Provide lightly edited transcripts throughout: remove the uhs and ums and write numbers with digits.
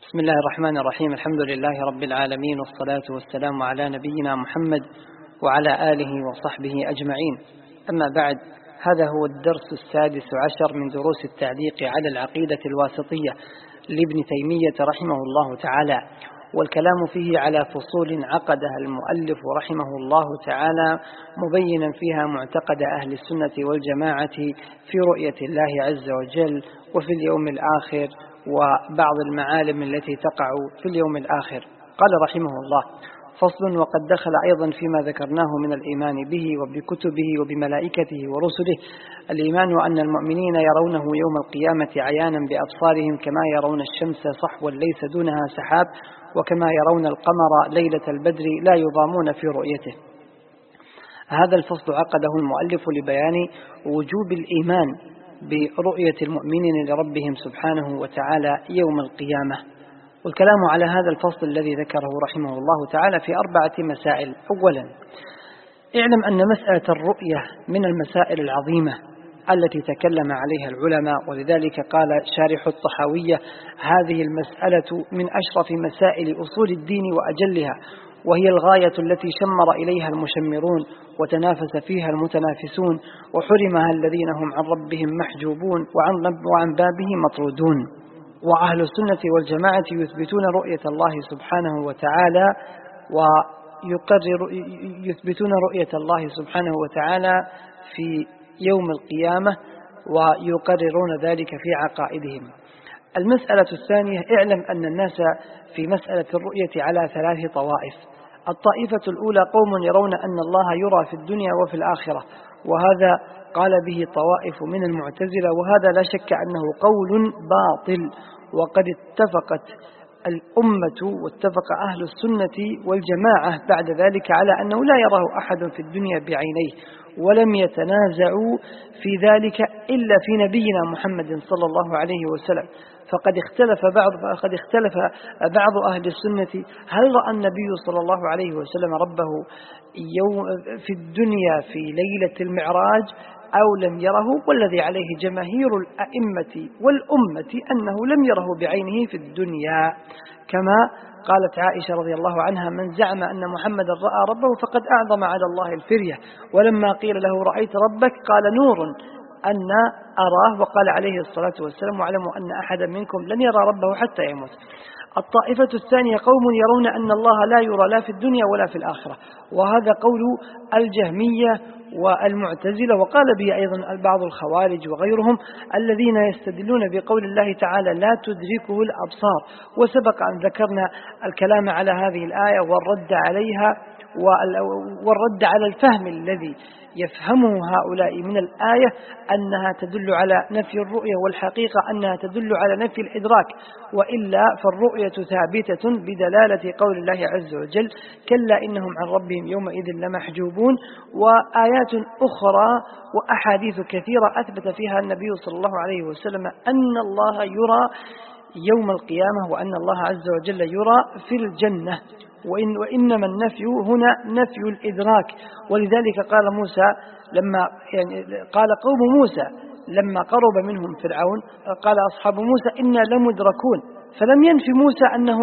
بسم الله الرحمن الرحيم. الحمد لله رب العالمين، والصلاة والسلام على نبينا محمد وعلى آله وصحبه أجمعين. أما بعد، هذا هو الدرس 16 من دروس التعليق على العقيدة الواسطية لابن تيمية رحمه الله تعالى، والكلام فيه على فصول عقدها المؤلف رحمه الله تعالى، مبينا فيها معتقد أهل السنة والجماعة في رؤية الله عز وجل وفي اليوم الآخر وبعض المعالم التي تقع في اليوم الآخر. قال رحمه الله: فصل. وقد دخل أيضا فيما ذكرناه من الإيمان به وبكتبه وبملائكته ورسله الإيمان أن المؤمنين يرونه يوم القيامة عيانا بأبصارهم، كما يرون الشمس صحوا ليس دونها سحاب، وكما يرون القمر ليلة البدر لا يضامون في رؤيته. هذا الفصل عقده المؤلف لبيان وجوب الإيمان برؤية المؤمنين لربهم سبحانه وتعالى يوم القيامة. والكلام على هذا الفصل الذي ذكره رحمه الله تعالى في 4 مسائل. أولا، اعلم أن مسألة الرؤية من المسائل العظيمة التي تكلم عليها العلماء، ولذلك قال شارح الطحاوية: هذه المسألة من أشرف مسائل أصول الدين وأجلها، وهي الغاية التي شمر إليها المشمرون وتنافس فيها المتنافسون، وحرمها الذين هم عن ربهم محجوبون وعن بابه مطرودون. وأهل السنة والجماعة يثبتون رؤية الله سبحانه وتعالى يثبتون رؤية الله سبحانه وتعالى في يوم القيامة، ويقررون ذلك في عقائدهم. المسألة الثانية: اعلم أن الناس في مسألة الرؤية على 3 طوائف. الطائفة الأولى قوم يرون أن الله يرى في الدنيا وفي الآخرة، وهذا قال به طوائف من المعتزلة، وهذا لا شك أنه قول باطل. وقد اتفقت الأمة واتفق أهل السنة والجماعة بعد ذلك على أنه لا يراه أحد في الدنيا بعينيه، ولم يتنازعوا في ذلك إلا في نبينا محمد صلى الله عليه وسلم. فقد اختلف بعض أهل السنة: هل رأى النبي صلى الله عليه وسلم ربه في الدنيا في ليلة المعراج أو لم يره؟ والذي عليه جماهير الأئمة والأمة أنه لم يره بعينه في الدنيا، كما قالت عائشة رضي الله عنها: من زعم أن محمدا رأى ربه فقد أعظم على الله الفرية. ولما قيل له رأيت ربك قال: نور أن أراه. وقال عليه الصلاة والسلام: واعلموا أن أحدا منكم لن يرى ربه حتى يموت. الطائفة الثانية قوم يرون أن الله لا يرى لا في الدنيا ولا في الآخرة، وهذا قول الجهمية والمعتزلة، وقال به أيضا بعض الخوارج وغيرهم الذين يستدلون بقول الله تعالى: لا تدركه الأبصار. وسبق أن ذكرنا الكلام على هذه الآية والرد عليها والرد على الفهم الذي يفهمه هؤلاء من الآية أنها تدل على نفي الرؤية، والحقيقة أنها تدل على نفي الإدراك، وإلا فالرؤية ثابتة بدلالة قول الله عز وجل: كلا إنهم عن ربهم يومئذ لمحجوبون. وآيات أخرى وأحاديث كثيرة أثبت فيها النبي صلى الله عليه وسلم أن الله يرى يوم القيامة، وأن الله عز وجل يرى في الجنة. وإنما النفي هنا نفي الإدراك. ولذلك قال موسى قال قوم موسى لما قرب منهم فرعون، قال أصحاب موسى إنا لمدركون. فلم ينفي موسى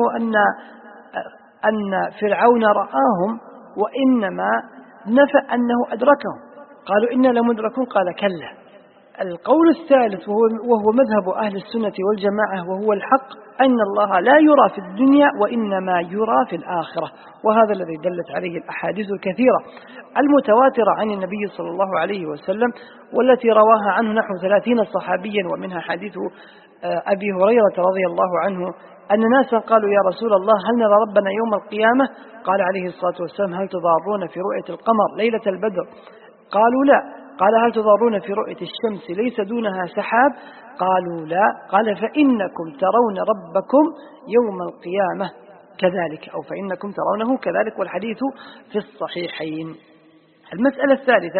أن فرعون رآهم، وإنما نفى أنه أدركهم. قالوا إنا لمدركون، قال كلا. القول الثالث وهو مذهب أهل السنة والجماعة وهو الحق: أن الله لا يرى في الدنيا وإنما يرى في الآخرة. وهذا الذي دلت عليه الأحاديث الكثيرة المتواترة عن النبي صلى الله عليه وسلم، والتي رواها عنه نحو 30 صحابيا، ومنها حديث أبي هريرة رضي الله عنه أن ناسا قالوا: يا رسول الله، هل نرى ربنا يوم القيامة؟ قال عليه الصلاة والسلام: هل تضارون في رؤية القمر ليلة البدر؟ قالوا لا. قال: هل تضارون في رؤية الشمس ليس دونها سحاب؟ قالوا لا. قال: فإنكم ترون ربكم يوم القيامة كذلك، أو فإنكم ترونه كذلك، والحديث في الصحيحين. المسألة الثالثة: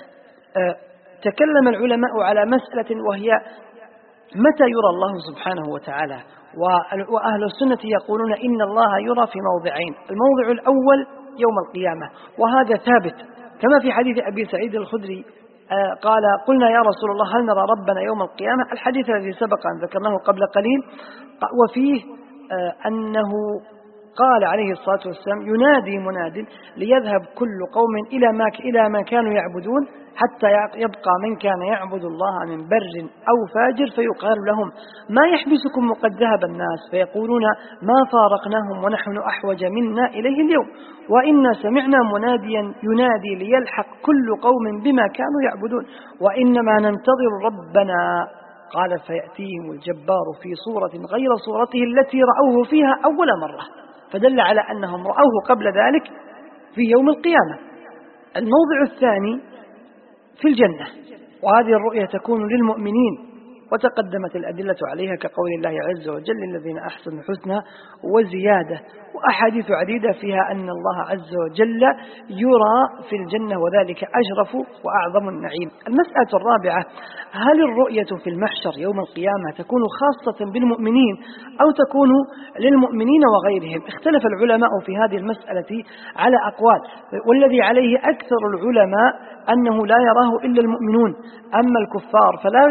تكلم العلماء على مسألة، وهي متى يرى الله سبحانه وتعالى. وأهل السنة يقولون إن الله يرى في موضعين: الموضع الأول يوم القيامة، وهذا ثابت كما في حديث أبي سعيد الخدري قال: قلنا يا رسول الله هل نرى ربنا يوم القيامة؟ الحديث الذي سبق أن ذكرناه قبل قليل. وفيه أنه قال عليه الصلاة والسلام ينادي مناد ليذهب كل قوم إلى ما كانوا يعبدون حتى يبقى من كان يعبد الله من بر أو فاجر، فيقال لهم ما يحبسكم وقد ذهب الناس، فيقولون ما فارقناهم ونحن أحوج منا إليه اليوم، وإنا سمعنا مناديا ينادي ليلحق كل قوم بما كانوا يعبدون وإنما ننتظر ربنا. قال فيأتيهم الجبار في صورة غير صورته التي رأوه فيها أول مرة، فدل على أنهم رأوه قبل ذلك في يوم القيامة. الموضع الثاني في الجنة، وهذه الرؤية تكون للمؤمنين وتقدمت الأدلة عليها كقول الله عز وجل الذين أحسنوا الحسنى وزيادة، وأحاديث عديدة فيها أن الله عز وجل يرى في الجنة وذلك أشرف وأعظم النعيم. المسألة الرابعة، هل الرؤية في المحشر يوم القيامة تكون خاصة بالمؤمنين أو تكون للمؤمنين وغيرهم؟ اختلف العلماء في هذه المسألة على أقوال، والذي عليه أكثر العلماء أنه لا يراه إلا المؤمنون، أما الكفار فلا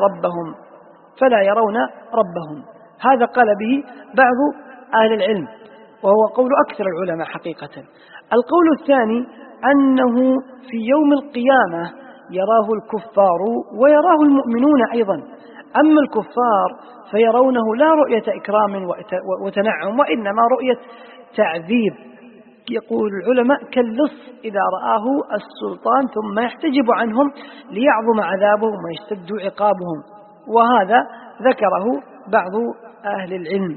يرون ربهم. هذا قال به بعض أهل العلم وهو قول أكثر العلماء حقيقة. القول الثاني أنه في يوم القيامة يراه الكفار ويراه المؤمنون أيضا، أما الكفار فيرونه لا رؤية إكرام وتنعم وإنما رؤية تعذيب. يقول العلماء كاللص إذا رآه السلطان ثم يحتجب عنهم ليعظم عذابهم ويشتد عقابهم، وهذا ذكره بعض أهل العلم.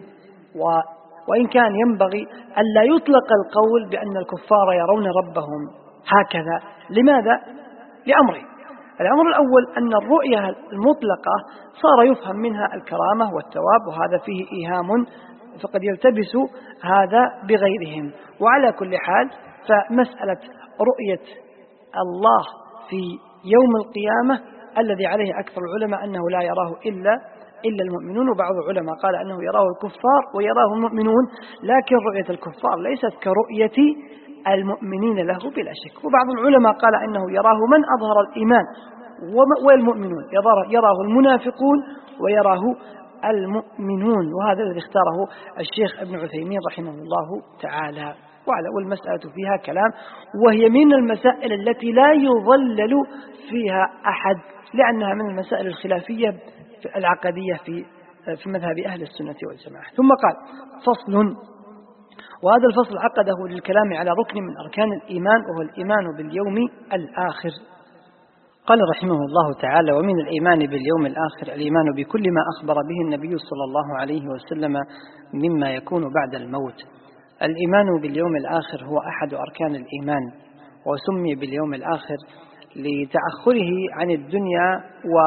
وإن كان ينبغي ألا يطلق القول بأن الكفار يرون ربهم هكذا. لماذا؟ لأمرين. الأمر الأول أن الرؤية المطلقة صار يفهم منها الكرامة والثواب، وهذا فيه إيهام فقد يلتبس هذا بغيرهم. وعلى كل حال فمسألة رؤية الله في يوم القيامة الذي عليه أكثر العلماء أنه لا يراه إلا المؤمنون، وبعض العلماء قال أنه يراه الكفار ويراه المؤمنون، لكن رؤية الكفار ليست كرؤية المؤمنين له بلا شك. وبعض العلماء قال أنه يراه من أظهر الإيمان والمؤمنون، يراه المنافقون ويراه المؤمنون، وهذا الذي اختاره الشيخ ابن عثيمين رحمه الله تعالى. والمسألة فيها كلام، وهي من المسائل التي لا يضلل فيها أحد، لأنها من المسائل الخلافية العقدية في مذهب أهل السنة والجماعة. ثم قال فصل، وهذا الفصل عقده للكلام على ركن من أركان الإيمان وهو الإيمان باليوم الآخر. قال رحمه الله تعالى: ومن الإيمان باليوم الآخر الإيمان بكل ما أخبر به النبي صلى الله عليه وسلم مما يكون بعد الموت. الإيمان باليوم الآخر هو أحد أركان الإيمان، وسمي باليوم الآخر لتأخره عن الدنيا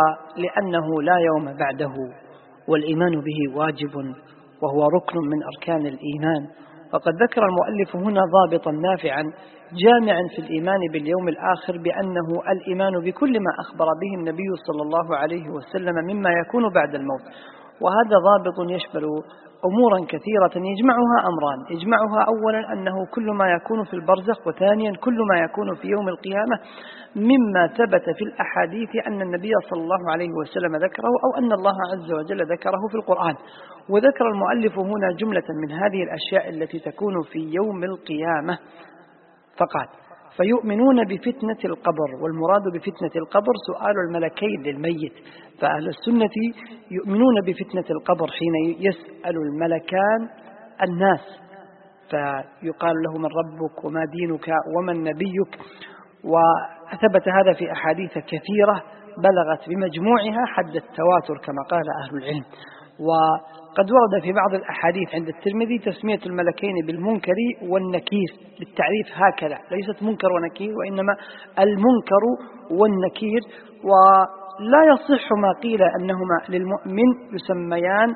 ولأنه لا يوم بعده، والإيمان به واجب وهو ركن من أركان الإيمان. وقد ذكر المؤلف هنا ضابطا نافعا جامعا في الإيمان باليوم الآخر بأنه الإيمان بكل ما أخبر به النبي صلى الله عليه وسلم مما يكون بعد الموت. وهذا ضابط يشمل أمورا كثيرة يجمعها أمران: يجمعها أولا أنه كل ما يكون في البرزخ، وثانيا كل ما يكون في يوم القيامة مما ثبت في الأحاديث أن النبي صلى الله عليه وسلم ذكره أو أن الله عز وجل ذكره في القرآن. وذكر المؤلف هنا جملة من هذه الأشياء التي تكون في يوم القيامة، فقال: فيؤمنون بفتنة القبر. والمراد بفتنة القبر سؤال الملكين للميت، فأهل السنة يؤمنون بفتنة القبر حين يسأل الملكان الناس، فيقال له: من ربك وما دينك ومن نبيك. وثبت هذا في أحاديث كثيرة بلغت بمجموعها حد التواتر كما قال أهل العلم. وقد ورد في بعض الأحاديث عند الترمذي تسمية الملكين بالمنكر والنكير بالتعريف هكذا، ليست منكر ونكير وإنما المنكر والنكير. ولا يصح ما قيل أنهما للمؤمن يسميان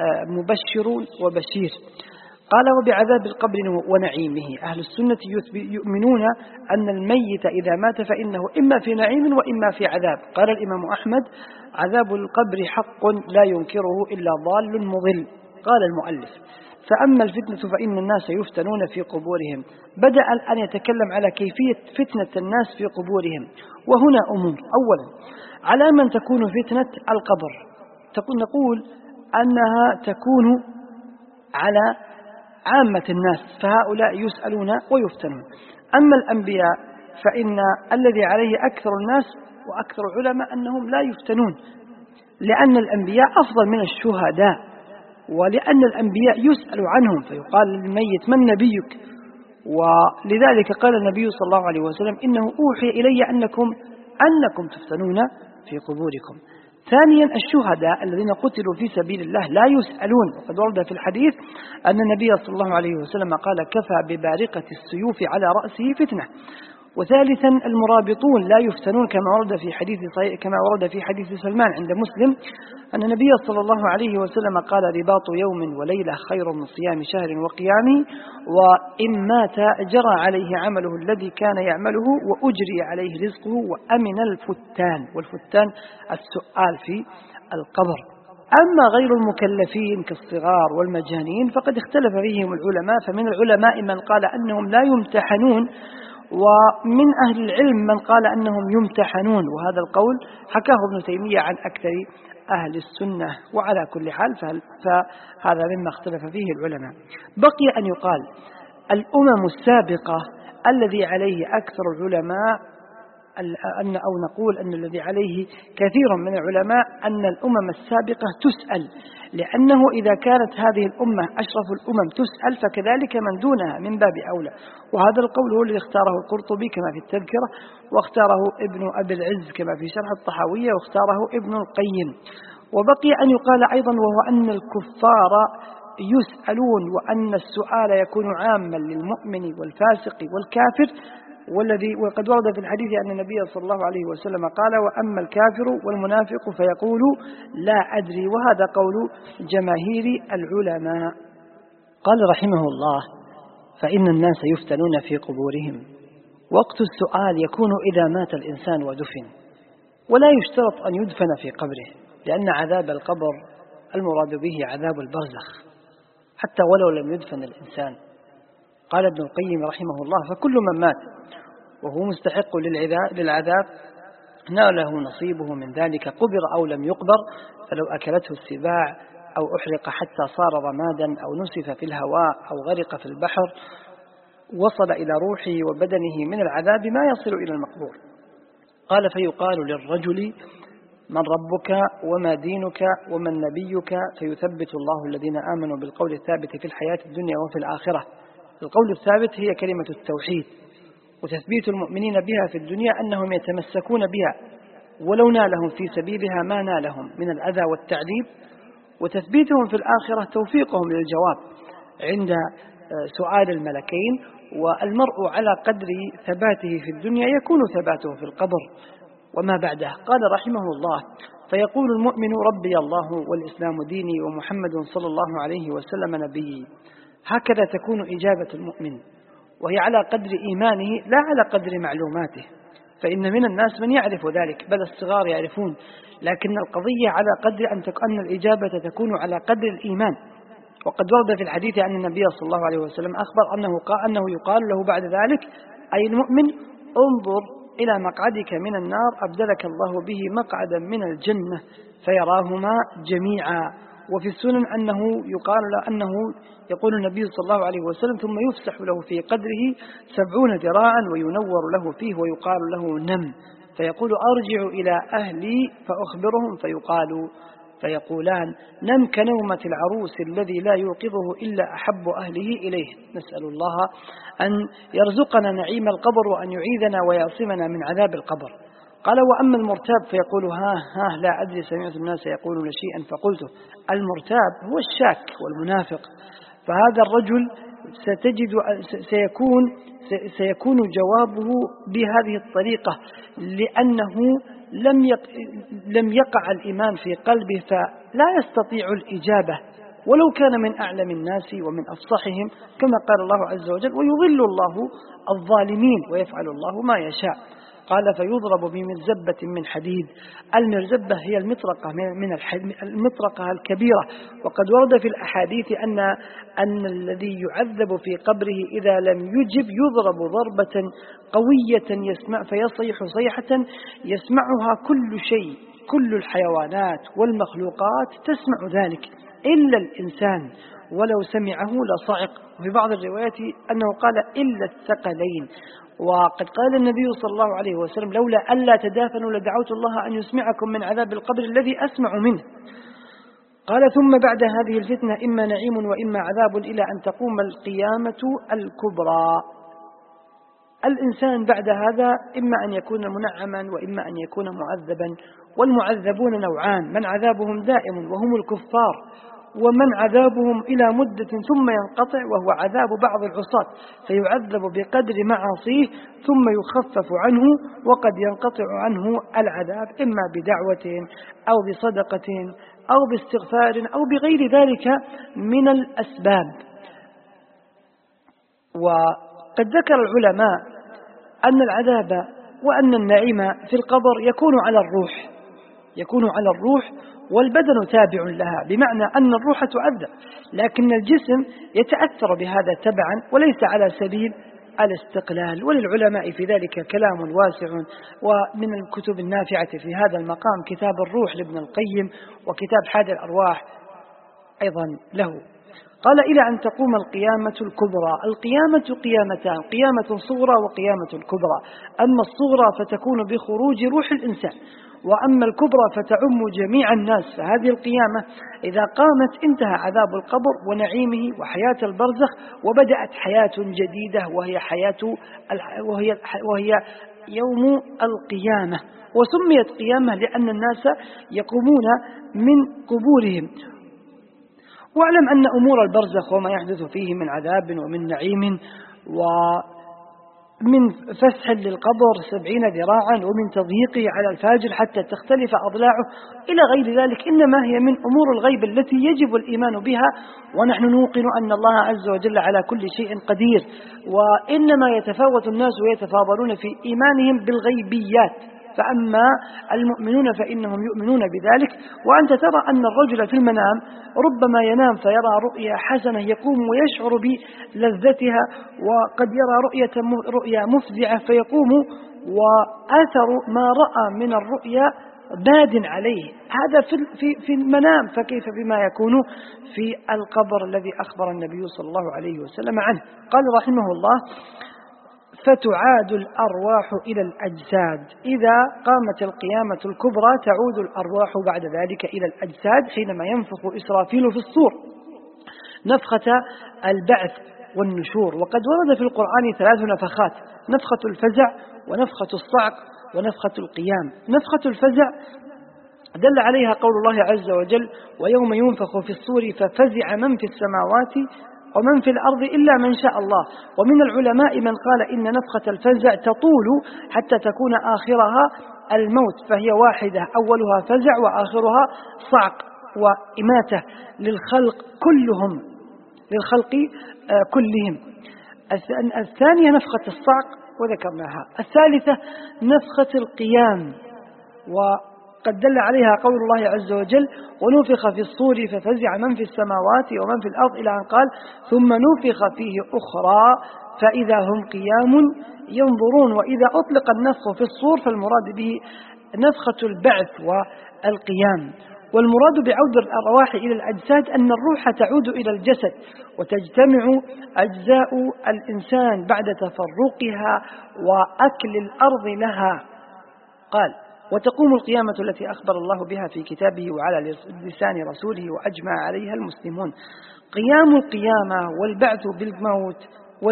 مبشر وبشير. قال: وبعذاب القبر ونعيمه. أهل السنة يؤمنون أن الميت إذا مات فإنه إما في نعيم وإما في عذاب. قال الإمام أحمد: عذاب القبر حق لا ينكره إلا ضال مضل. قال المؤلف: فأما الفتنة فإن الناس يفتنون في قبورهم. بدأ الآن يتكلم على كيفية فتنة الناس في قبورهم، وهنا أمور. أولا، على من تكون فتنة القبر؟ نقول أنها تكون على عامة الناس، فهؤلاء يسألون ويفتنون. أما الأنبياء فإن الذي عليه أكثر الناس وأكثر العلماء أنهم لا يفتنون، لأن الأنبياء أفضل من الشهداء، ولأن الأنبياء يسأل عنهم فيقال للميت من نبيك، ولذلك قال النبي صلى الله عليه وسلم إنه أوحي إلي أنكم تفتنون في قبوركم. ثانيا الشهداء الذين قتلوا في سبيل الله لا يسألون، وقد ورد في الحديث أن النبي صلى الله عليه وسلم قال كفى ببارقة السيوف على رأسه فتنة. وثالثا المرابطون لا يفتنون كما ورد في حديث سلمان عند مسلم أن النبي صلى الله عليه وسلم قال رباط يوم وليلة خير من صيام شهر وقيامه، وإن مات جرى عليه عمله الذي كان يعمله وأجري عليه رزقه وأمن الفتان، والفتان السؤال في القبر. أما غير المكلفين كالصغار والمجانين فقد اختلف فيهم العلماء، فمن العلماء من قال أنهم لا يمتحنون، ومن أهل العلم من قال أنهم يمتحنون، وهذا القول حكاه ابن تيمية عن أكثر أهل السنة. وعلى كل حال فهذا مما اختلف فيه العلماء. بقي أن يقال الأمم السابقة الذي عليه أكثر العلماء أو نقول أن الذي عليه كثير من العلماء أن الأمم السابقة تسأل، لأنه إذا كانت هذه الأمة أشرف الأمم تسأل فكذلك من دونها من باب أولى. وهذا القول هو الذي اختاره القرطبي كما في التذكرة، واختاره ابن أبي العز كما في شرح الطحاوية، واختاره ابن القيم. وبقي أن يقال أيضا وهو أن الكفار يسألون، وأن السؤال يكون عاما للمؤمن والفاسق والكافر، وقد ورد في الحديث أن النبي صلى الله عليه وسلم قال وأما الكافر والمنافق فيقول لا أدري، وهذا قول جماهير العلماء. قال رحمه الله فإن الناس يفتنون في قبورهم، وقت السؤال يكون إذا مات الإنسان ودفن، ولا يشترط أن يدفن في قبره، لأن عذاب القبر المراد به عذاب البرزخ حتى ولو لم يدفن الإنسان. قال ابن القيم رحمه الله فكل من مات وهو مستحق للعذاب ناله نصيبه من ذلك، قبر أو لم يقبر، فلو أكلته السباع أو أحرق حتى صار رمادا أو نسف في الهواء أو غرق في البحر وصل إلى روحه وبدنه من العذاب ما يصل إلى المقبور. قال فيقال للرجل من ربك وما دينك ومن نبيك، فيثبت الله الذين آمنوا بالقول الثابت في الحياة الدنيا وفي الآخرة. القول الثابت هي كلمة التوحيد، وتثبيت المؤمنين بها في الدنيا أنهم يتمسكون بها ولو نالهم في سبيلها ما نالهم من الأذى والتعذيب، وتثبيتهم في الآخرة توفيقهم للجواب عند سؤال الملكين. والمرء على قدر ثباته في الدنيا يكون ثباته في القبر وما بعده. قال رحمه الله فيقول المؤمن ربي الله والإسلام ديني ومحمد صلى الله عليه وسلم نبيي. هكذا تكون إجابة المؤمن، وهي على قدر إيمانه لا على قدر معلوماته، فإن من الناس من يعرف ذلك بل الصغار يعرفون، لكن القضية على قدر أن الإجابة تكون على قدر الإيمان. وقد ورد في الحديث عن النبي صلى الله عليه وسلم أخبر أنه يقال له بعد ذلك أي المؤمن انظر إلى مقعدك من النار أبدلك الله به مقعدا من الجنة، فيراهما جميعا. وفي السنن يقول النبي صلى الله عليه وسلم ثم يفسح له في قدره 70 ذراعا وينور له فيه ويقال له نم، فيقول أرجع إلى أهلي فأخبرهم فيقولان نم كنومة العروس الذي لا يوقظه إلا أحب أهله إليه. نسأل الله أن يرزقنا نعيم القبر وأن يعيذنا ويعصمنا من عذاب القبر. قال وأما المرتاب فيقول ها لا أدري سمعت الناس يقولون شيئا فقلته. المرتاب هو الشاك والمنافق، فهذا الرجل سيكون جوابه بهذه الطريقة، لأنه لم يقع الإيمان في قلبه فلا يستطيع الإجابة ولو كان من أعلم الناس ومن أفصحهم، كما قال الله عز وجل ويضل الله الظالمين ويفعل الله ما يشاء. قال فيضرب بمرزبة من حديد. المرزبة هي المطرقة الكبيرة. وقد ورد في الأحاديث أن الذي يعذب في قبره إذا لم يجب يضرب ضربة قوية فيصيح صيحة يسمعها كل شيء، كل الحيوانات والمخلوقات تسمع ذلك إلا الإنسان، ولو سمعه لصعق. وفي بعض الروايات أنه قال إلا الثقلين. وقد قال النبي صلى الله عليه وسلم لولا ألا تدافنوا لدعوت الله أن يسمعكم من عذاب القبر الذي أسمع منه. قال ثم بعد هذه الفتنة إما نعيم وإما عذاب إلى أن تقوم القيامة الكبرى. الإنسان بعد هذا إما أن يكون منعما وإما أن يكون معذبا، والمعذبون نوعان: من عذابهم دائم وهم الكفار، ومن عذابهم إلى مدة ثم ينقطع وهو عذاب بعض العصاة، فيعذب بقدر معاصيه ثم يخفف عنه، وقد ينقطع عنه العذاب إما بدعوة أو بصدقة أو باستغفار أو بغير ذلك من الأسباب. وقد ذكر العلماء أن العذاب وأن النعيم في القبر يكون على الروح والبدن تابع لها، بمعنى أن الروح تعذب لكن الجسم يتأثر بهذا تبعا وليس على سبيل الاستقلال. وللعلماء في ذلك كلام واسع، ومن الكتب النافعة في هذا المقام كتاب الروح لابن القيم، وكتاب حاد الأرواح أيضا له. قال إلى أن تقوم القيامة الكبرى. القيامة قيامتان: قيامة صغرى وقيامة كبرى. أما الصغرى فتكون بخروج روح الإنسان، وأما الكبرى فتعم جميع الناس. فهذه القيامة إذا قامت انتهى عذاب القبر ونعيمه وحياة البرزخ، وبدأت حياة جديدة وهي يوم القيامة. وسميت قيامة لأن الناس يقومون من قبورهم. واعلم أن أمور البرزخ وما يحدث فيه من عذاب ومن نعيم ومن فسح للقبر 70 ذراعا ومن تضييقه على الفاجر حتى تختلف أضلاعه إلى غير ذلك، إنما هي من أمور الغيب التي يجب الإيمان بها. ونحن نوقن أن الله عز وجل على كل شيء قدير، وإنما يتفاوت الناس ويتفاضلون في إيمانهم بالغيبيات. فأما المؤمنون فإنهم يؤمنون بذلك. وأنت ترى أن الرجل في المنام ربما ينام فيرى رؤيا حسنة يقوم ويشعر بلذتها، وقد يرى رؤيا مفزعة فيقوم وآثر ما رأى من الرؤيا باد عليه. هذا في المنام، فكيف بما يكون في القبر الذي أخبر النبي صلى الله عليه وسلم عنه. قال رحمه الله: فتعاد الأرواح إلى الأجساد. إذا قامت القيامة الكبرى تعود الأرواح بعد ذلك إلى الأجساد حينما ينفخ إسرافيل في الصور نفخة البعث والنشور. وقد ورد في القرآن 3 نفخات: نفخة الفزع ونفخة الصعق ونفخة القيام. نفخة الفزع دل عليها قول الله عز وجل: ويوم ينفخ في الصور ففزع من في السماوات ومن في الأرض إلا من شاء الله. ومن العلماء من قال إن نفخة الفزع تطول حتى تكون آخرها الموت، فهي واحدة، أولها فزع وآخرها صعق وإماتة للخلق كلهم. الثانية نفخة الصعق وذكرناها. الثالثة نفخة القيام، وقد دل عليها قول الله عز وجل: ونفخ في الصور ففزع من في السماوات ومن في الأرض، إلى أن قال: ثم نفخ فيه أخرى فإذا هم قيام ينظرون. وإذا أطلق النفخ في الصور فالمراد به نفخة البعث والقيام. والمراد بعود الأرواح إلى الأجساد أن الروح تعود إلى الجسد وتجتمع أجزاء الإنسان بعد تفرقها وأكل الأرض لها. قال: وتقوم القيامة التي أخبر الله بها في كتابه وعلى لسان رسوله وأجمع عليها المسلمون. قيام القيامة والبعث بالموت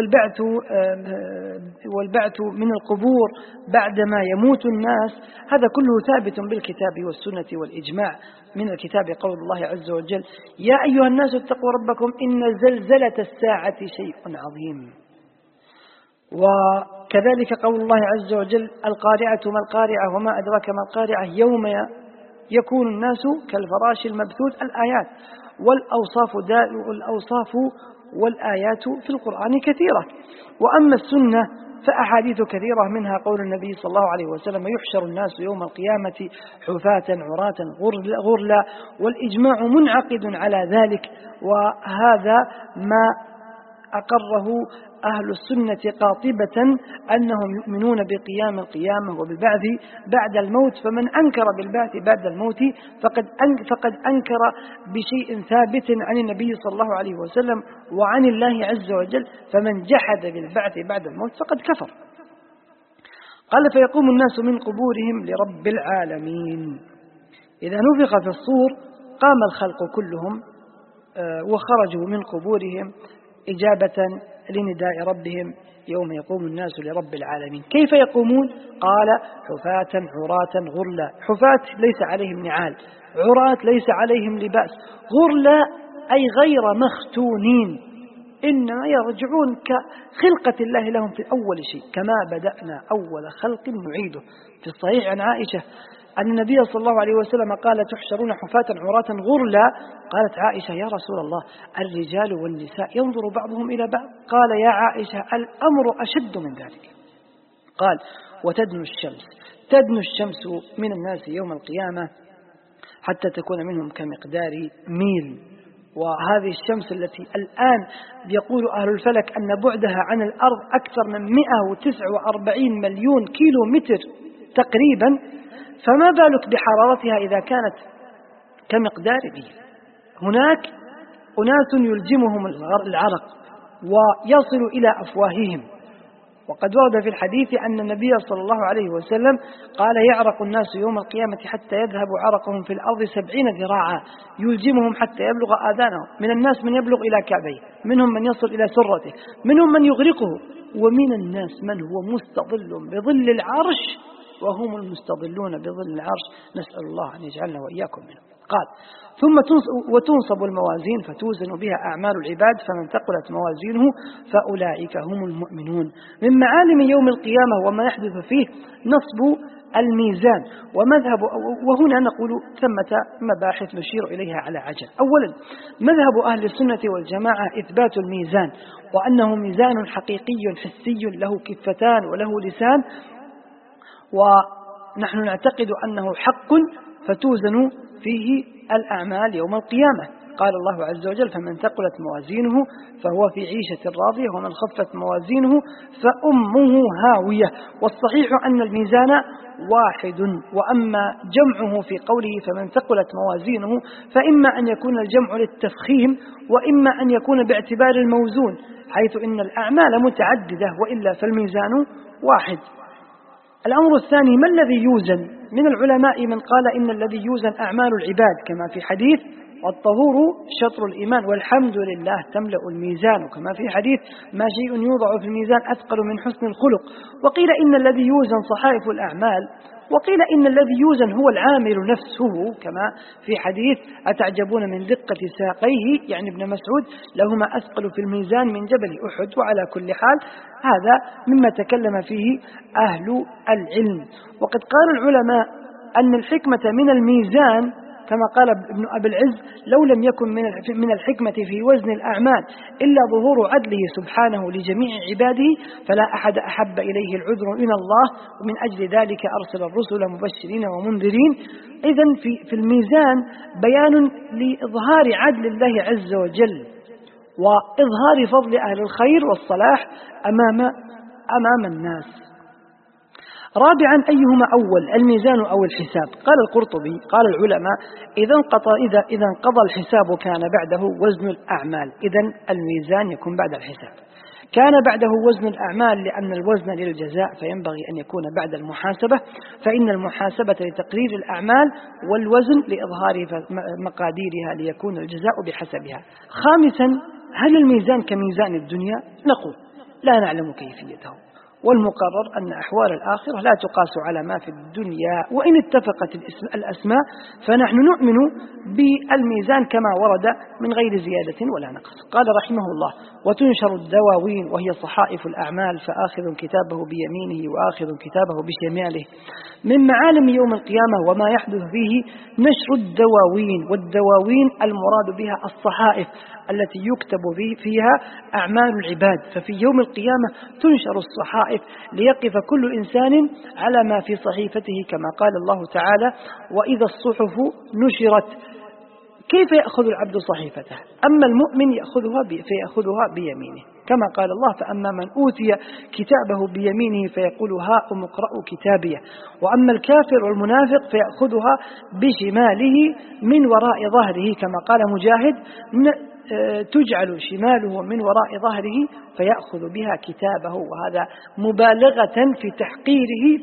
والبعث من القبور بعدما يموت الناس، هذا كله ثابت بالكتاب والسنة والإجماع. من الكتاب قول الله عز وجل: يا أيها الناس اتقوا ربكم إن زلزلة الساعة شيء عظيم. وكذلك قول الله عز وجل: القارعة ما القارعة وما أدراك ما القارعة يوم يكون الناس كالفراش المبثوث. الآيات والأوصاف والآيات في القرآن كثيرة. وأما السنة فأحاديث كثيرة، منها قول النبي صلى الله عليه وسلم: يحشر الناس يوم القيامة حفاة عراة غرلا، والإجماع منعقد على ذلك. وهذا ما أقره أهل السنة قاطبة أنهم يؤمنون بقيام القيامة وبالبعث بعد الموت، فمن أنكر بالبعث بعد الموت فقد أنكر بشيء ثابت عن النبي صلى الله عليه وسلم وعن الله عز وجل، فمن جحد بالبعث بعد الموت فقد كفر. قال فيقوم الناس من قبورهم لرب العالمين. إذا نفخ في الصور قام الخلق كلهم وخرجوا من قبورهم إجابة لنداء ربهم يوم يقوم الناس لرب العالمين. كيف يقومون؟ قال حفاة عراة غرلا. حفاة ليس عليهم نعال، عراة ليس عليهم لباس، غرلا أي غير مختونين، إنما يرجعون كخلقة الله لهم في أول شيء، كما بدأنا أول خلق نعيده. في الصحيح عن عائشة أن النبي صلى الله عليه وسلم قال تحشرون حفاة عراة غرلا. قالت عائشة يا رسول الله الرجال والنساء ينظر بعضهم إلى بعض؟ قال يا عائشة الأمر أشد من ذلك. قال وتدنو الشمس من الناس يوم القيامة حتى تكون منهم كمقدار ميل. وهذه الشمس التي الآن يقول أهل الفلك أن بعدها عن الأرض أكثر من 149 مليون كيلو متر تقريبا، فما بالك بحرارتها إذا كانت كمقدار ميل. هناك أناس يلجمهم العرق ويصل إلى أفواههم، وقد ورد في الحديث أن النبي صلى الله عليه وسلم قال يعرق الناس يوم القيامة حتى يذهب عرقهم في الأرض 70 ذراعا يلجمهم حتى يبلغ آذانهم. من الناس من يبلغ إلى كعبيه، منهم من يصل إلى سرته، منهم من يغرقه، ومن الناس من هو مستظل بظل العرش وهم المستظلون بظل العرش، نسأل الله أن يجعلنا وإياكم منهم. قال ثم وتنصب الموازين فتوزن بها أعمال العباد، فمن ثقلت موازينه فأولئك هم المؤمنون. من معالم يوم القيامة وما يحدث فيه نصب الميزان وهنا نقول ثمة مباحث نشير إليها على عجل. أولا مذهب أهل السنة والجماعة إثبات الميزان، وأنه ميزان حقيقي حسي له كفتان وله لسان، ونحن نعتقد أنه حق فتوزن فيه الأعمال يوم القيامة. قال الله عز وجل فمن ثقلت موازينه فهو في عيشة راضية ومن خفت موازينه فأمه هاوية. والصحيح أن الميزان واحد، وأما جمعه في قوله فمن ثقلت موازينه فإما أن يكون الجمع للتفخيم، وإما أن يكون باعتبار الموزون، حيث إن الأعمال متعددة وإلا فالميزان واحد. الأمر الثاني ما الذي يوزن؟ من العلماء من قال إن الذي يوزن أعمال العباد، كما في حديث والطهور شطر الإيمان والحمد لله تملأ الميزان، كما في حديث ما شيء يوضع في الميزان أثقل من حسن الخلق. وقيل إن الذي يوزن صحائف الأعمال، وقيل إن الذي يوزن هو العامل نفسه، كما في حديث أتعجبون من دقة ساقيه، يعني ابن مسعود لهما أثقل في الميزان من جبل أحد. وعلى كل حال هذا مما تكلم فيه أهل العلم. وقد قال العلماء أن الحكمة من الميزان كما قال ابن أبي العز لو لم يكن من الحكمة في وزن الأعمال إلا ظهور عدله سبحانه لجميع عباده فلا أحد أحب إليه العذر من الله، ومن أجل ذلك أرسل الرسل مبشرين ومنذرين. إذن في الميزان بيان لإظهار عدل الله عز وجل وإظهار فضل أهل الخير والصلاح أمام الناس. رابعا أيهما أول، الميزان أو الحساب؟ قال القرطبي قال العلماء إذا انقضى الحساب كان بعده وزن الأعمال، إذن الميزان يكون بعد الحساب. كان بعده وزن الأعمال لأن الوزن للجزاء فينبغي أن يكون بعد المحاسبة، فإن المحاسبة لتقرير الأعمال والوزن لإظهار مقاديرها ليكون الجزاء بحسبها. خامسا هل الميزان كميزان الدنيا؟ نقول لا نعلم كيفيته، والمقرر أن أحوال الآخرة لا تقاس على ما في الدنيا، وإن اتفقت الأسماء فنحن نؤمن بالميزان كما ورد من غير زيادة ولا نقص. قال رحمه الله وتنشر الدواوين وهي صحائف الأعمال فآخذ كتابه بيمينه وآخذ كتابه بشماله. من معالم يوم القيامة وما يحدث فيه نشر الدواوين، والدواوين المراد بها الصحائف التي يكتب فيها أعمال العباد. ففي يوم القيامة تنشر الصحائف ليقف كل إنسان على ما في صحيفته، كما قال الله تعالى وإذا الصحف نشرت كيف يأخذ العبد صحيفته؟ أما المؤمن فيأخذها بيمينه، كما قال الله: فأما من أوتي كتابه بيمينه فيقول هاؤم اقرءوا كتابيه. وأما الكافر والمنافق فيأخذها بشماله من وراء ظهره، كما قال مجاهد: تجعل شماله من وراء ظهره فيأخذ بها كتابه، وهذا مبالغة في تحقيره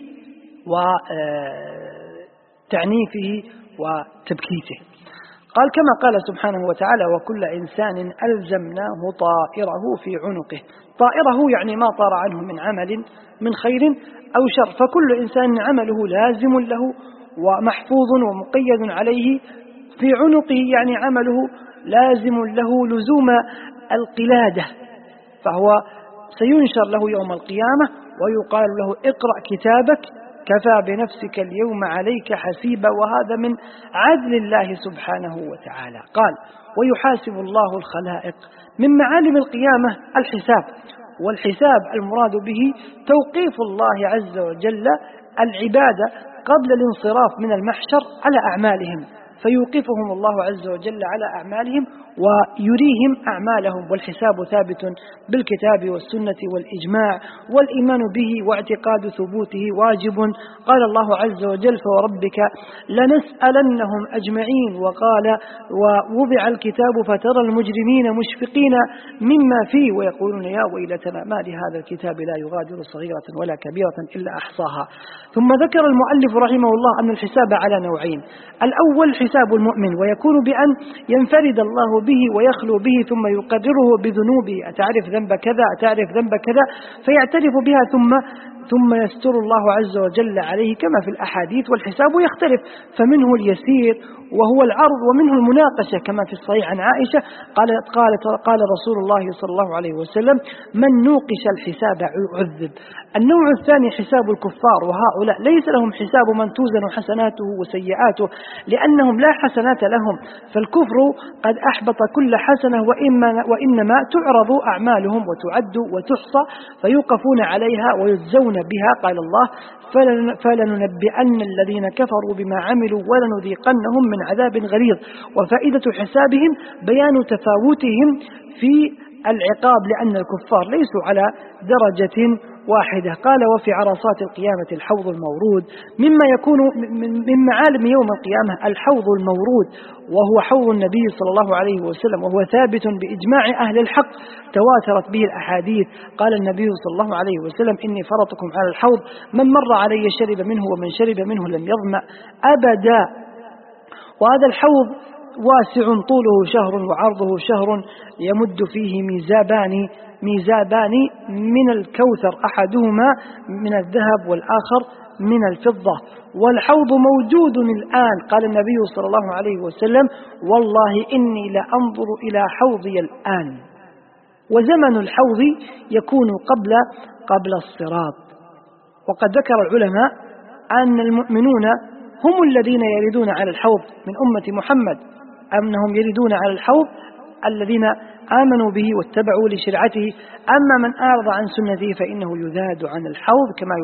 وتعنيفه وتبكيته. قال كما قال سبحانه وتعالى: وكل إنسان ألزمناه طائره في عنقه. طائره يعني ما طار عنه من عمل من خير أو شر، فكل إنسان عمله لازم له ومحفوظ ومقيد عليه في عنقه، يعني عمله لازم له لزوم القلادة، فهو سينشر له يوم القيامة ويقال له: اقرأ كتابك كفى بنفسك اليوم عليك حسيبا. وهذا من عدل الله سبحانه وتعالى. قال: ويحاسب الله الخلائق. من معالم القيامة الحساب، والحساب المراد به توقيف الله عز وجل العبادة قبل الانصراف من المحشر على أعمالهم، فيوقفهم الله عز وجل على أعمالهم ويريهم أعمالهم. والحساب ثابت بالكتاب والسنة والإجماع، والإيمان به واعتقاد ثبوته واجب. قال الله عز وجل: فوربك لنسألنهم أجمعين. وقال: ووضع الكتاب فترى المجرمين مشفقين مما فيه ويقولون يا ويلتنا ما لهذا الكتاب لا يغادر صغيرة ولا كبيرة إلا أحصاها. ثم ذكر المؤلف رحمه الله أن الحساب على نوعين: الأول حساب المؤمن، ويكون بأن ينفرد الله به ويخلو به ثم يقرره بذنوبه: أتعرف ذنب كذا، أتعرف ذنب كذا، فيعترف بها ثم يستر الله عز وجل عليه كما في الأحاديث. والحساب يختلف، فمنه اليسير وهو العرض، ومنه المناقشة كما في الصحيح عن عائشة قال رسول الله صلى الله عليه وسلم: من نوقش الحساب عذب. النوع الثاني حساب الكفار، وهؤلاء ليس لهم حساب من توزن حسناته وسيئاته، لأنهم لا حسنات لهم، فالكفر قد أحبط كل حسنة، وإنما تعرض أعمالهم وتعد وتحصى فيوقفون عليها ويجزون بها. قال الله: فلننبئن الذين كفروا بما عملوا ولنذيقنهم من عذاب غليظ. وفائدة حسابهم بيان تفاوتهم في العقاب، لأن الكفار ليسوا على درجة واحدة. قال: وفي عرصات القيامة الحوض المورود. مما يكون من معالم يوم القيامة الحوض المورود، وهو حوض النبي صلى الله عليه وسلم، وهو ثابت بإجماع أهل الحق تواترت به الأحاديث. قال النبي صلى الله عليه وسلم: إني فرطكم على الحوض، من مر علي شرب منه ومن شرب منه لم يظمأ أبدا. وهذا الحوض واسع، طوله شهر وعرضه شهر، يمد فيه ميزابان من الكوثر، أحدهما من الذهب والآخر من الفضة. والحوض موجود الآن. قال النبي صلى الله عليه وسلم: والله إني لأنظر إلى حوضي الآن. وزمن الحوض يكون قبل الصراط. وقد ذكر العلماء أن المؤمنون هم الذين يردون على الحوض من أمة محمد، أنهم يردون على الحوض الذين آمنوا به واتبعوا لشرعته. أما من أعرض عن سنته فإنه يذاد عن الحوض كما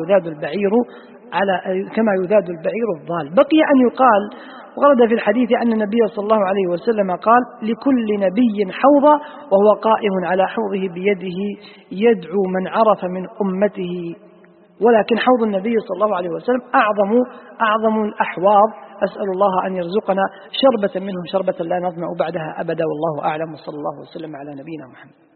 يذاد البعير الضال. بقي أن يقال، ورد في الحديث أن النبي صلى الله عليه وسلم قال: لكل نبي حوضا، وهو قائم على حوضه بيده يدعو من عرف من أمته. ولكن حوض النبي صلى الله عليه وسلم أعظم الأحواض. أسأل الله أن يرزقنا شربة منه، شربة لا نظمأ بعدها أبدا، والله أعلم، وصلى الله وسلم على نبينا محمد.